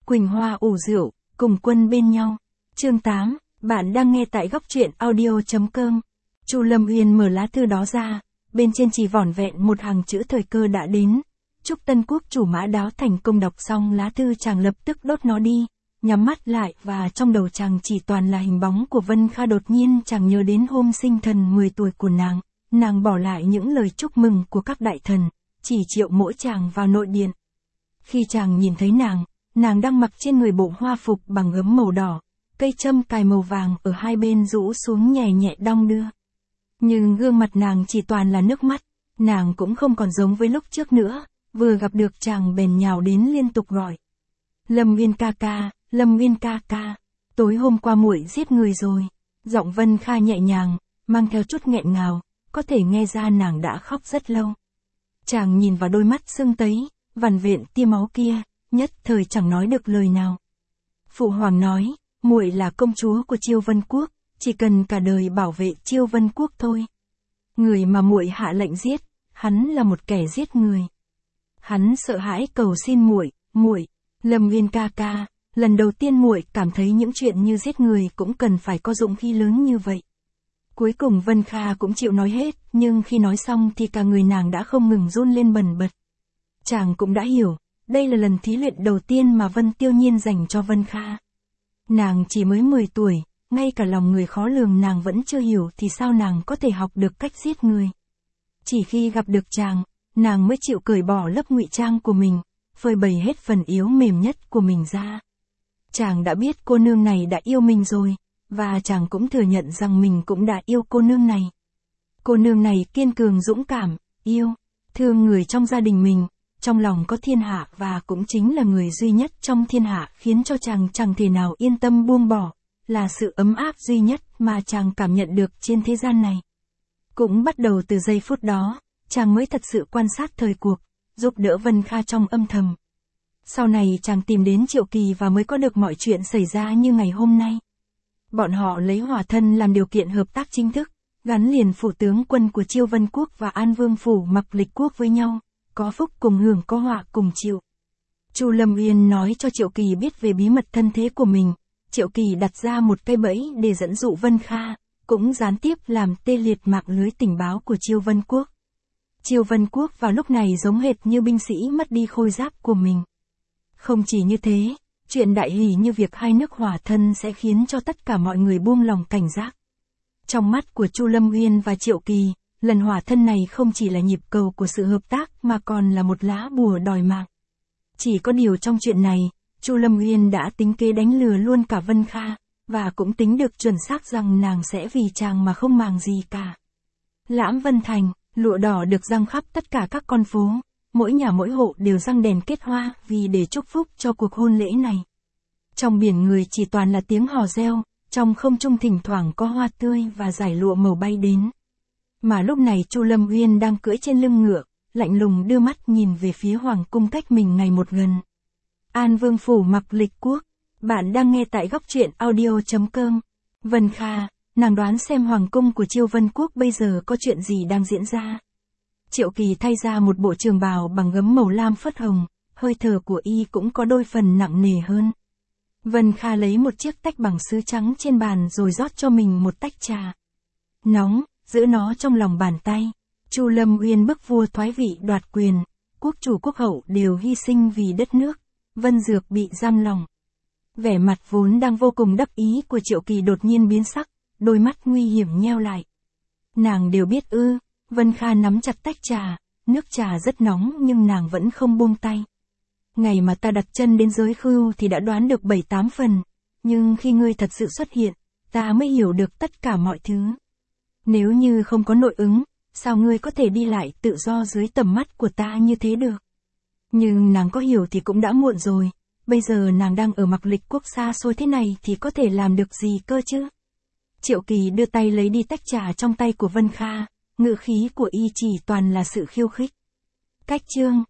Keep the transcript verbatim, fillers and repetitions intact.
Quỳnh Hoa ủ rượu, cùng quân bên nhau. Chương tám, bạn đang nghe tại góc truyện audio.com. Chu Lâm Uyên mở lá thư đó ra, bên trên chỉ vỏn vẹn một hàng chữ thời cơ đã đến. Chúc Tân Quốc chủ Mã Đáo thành công. Đọc xong lá thư chàng lập tức đốt nó đi, nhắm mắt lại và trong đầu chàng chỉ toàn là hình bóng của Vân Kha. Đột nhiên chàng nhớ đến hôm sinh thần mười tuổi của nàng, nàng bỏ lại những lời chúc mừng của các đại thần, chỉ triệu mỗi chàng vào nội điện. Khi chàng nhìn thấy nàng, nàng đang mặc trên người bộ hoa phục bằng gấm màu đỏ, cây châm cài màu vàng ở hai bên rũ xuống nhẹ nhẹ đong đưa. Nhưng gương mặt nàng chỉ toàn là nước mắt, nàng cũng không còn giống với lúc trước nữa, vừa gặp được chàng bèn nhào đến liên tục gọi. Lâm Uyên ca ca, Lâm Uyên ca ca, tối hôm qua muội giết người rồi. Giọng Vân Kha nhẹ nhàng, mang theo chút nghẹn ngào, có thể nghe ra nàng đã khóc rất lâu. Chàng nhìn vào đôi mắt sưng tấy, vằn vện tia máu kia, nhất thời chẳng nói được lời nào. Phụ hoàng nói, muội là công chúa của Chiêu Vân Quốc, chỉ cần cả đời bảo vệ Chiêu Vân Quốc thôi. Người mà muội hạ lệnh giết, hắn là một kẻ giết người. Hắn sợ hãi cầu xin muội, muội, Lâm Uyên ca ca, lần đầu tiên muội cảm thấy những chuyện như giết người cũng cần phải có dũng khí lớn như vậy. Cuối cùng Vân Kha cũng chịu nói hết, nhưng khi nói xong thì cả người nàng đã không ngừng run lên bần bật. Chàng cũng đã hiểu, đây là lần thí luyện đầu tiên mà Vân Tiêu Nhiên dành cho Vân Kha. Nàng chỉ mới mười tuổi, ngay cả lòng người khó lường nàng vẫn chưa hiểu thì sao nàng có thể học được cách giết người. Chỉ khi gặp được chàng, nàng mới chịu cởi bỏ lớp ngụy trang của mình, phơi bày hết phần yếu mềm nhất của mình ra. Chàng đã biết cô nương này đã yêu mình rồi, và chàng cũng thừa nhận rằng mình cũng đã yêu cô nương này. Cô nương này kiên cường dũng cảm, yêu, thương người trong gia đình mình, trong lòng có thiên hạ và cũng chính là người duy nhất trong thiên hạ khiến cho chàng chẳng thể nào yên tâm buông bỏ, là sự ấm áp duy nhất mà chàng cảm nhận được trên thế gian này. Cũng bắt đầu từ giây phút đó, chàng mới thật sự quan sát thời cuộc, giúp đỡ Vân Kha trong âm thầm. Sau này chàng tìm đến Triệu Kỳ và mới có được mọi chuyện xảy ra như ngày hôm nay. Bọn họ lấy hỏa thân làm điều kiện hợp tác chính thức, gắn liền phủ tướng quân của Chiêu Vân Quốc và An Vương phủ Mặc Lịch Quốc với nhau, có phúc cùng hưởng có họa cùng chịu. Chu Lâm Uyên nói cho Triệu Kỳ biết về bí mật thân thế của mình, Triệu Kỳ đặt ra một cây bẫy để dẫn dụ Vân Kha, cũng gián tiếp làm tê liệt mạng lưới tình báo của Chiêu Vân Quốc. Chiêu Vân Quốc vào lúc này giống hệt như binh sĩ mất đi khôi giáp của mình. Không chỉ như thế, chuyện đại hỷ như việc hai nước hòa thân sẽ khiến cho tất cả mọi người buông lòng cảnh giác. Trong mắt của Chu Lâm Uyên và Triệu Kỳ, lần hòa thân này không chỉ là nhịp cầu của sự hợp tác mà còn là một lá bùa đòi mạng. Chỉ có điều trong chuyện này, Chu Lâm Uyên đã tính kế đánh lừa luôn cả Vân Kha, và cũng tính được chuẩn xác rằng nàng sẽ vì chàng mà không màng gì cả. Lãm Vân Thành, lụa đỏ được giăng khắp tất cả các con phố, mỗi nhà mỗi hộ đều giăng đèn kết hoa vì để chúc phúc cho cuộc hôn lễ này. Trong biển người chỉ toàn là tiếng hò reo, trong không trung thỉnh thoảng có hoa tươi và dải lụa màu bay đến. Mà lúc này Chu Lâm Uyên đang cưỡi trên lưng ngựa, lạnh lùng đưa mắt nhìn về phía hoàng cung cách mình ngày một gần. An Vương phủ Mặc Lịch Quốc, bạn đang nghe tại góc truyện audio.com. Vân Kha, nàng đoán xem hoàng cung của Chiêu Vân Quốc bây giờ có chuyện gì đang diễn ra. Triệu Kỳ thay ra một bộ trường bào bằng gấm màu lam phớt hồng, hơi thở của y cũng có đôi phần nặng nề hơn. Vân Kha lấy một chiếc tách bằng sứ trắng trên bàn rồi rót cho mình một tách trà. Nóng, giữ nó trong lòng bàn tay. Chu Lâm Uyên bức vua thoái vị đoạt quyền, quốc chủ quốc hậu đều hy sinh vì đất nước, Vân Dược bị giam lòng. Vẻ mặt vốn đang vô cùng đắc ý của Triệu Kỳ đột nhiên biến sắc, đôi mắt nguy hiểm nheo lại. Nàng đều biết ư? Vân Kha nắm chặt tách trà, nước trà rất nóng nhưng nàng vẫn không buông tay. Ngày mà ta đặt chân đến giới khưu thì đã đoán được bảy tám phần, nhưng khi ngươi thật sự xuất hiện, ta mới hiểu được tất cả mọi thứ. Nếu như không có nội ứng, sao ngươi có thể đi lại tự do dưới tầm mắt của ta như thế được? Nhưng nàng có hiểu thì cũng đã muộn rồi, bây giờ nàng đang ở Mặc Lịch Quốc xa xôi thế này thì có thể làm được gì cơ chứ? Triệu Kỳ đưa tay lấy đi tách trà trong tay của Vân Kha, ngữ khí của y chỉ toàn là sự khiêu khích. Cách chương,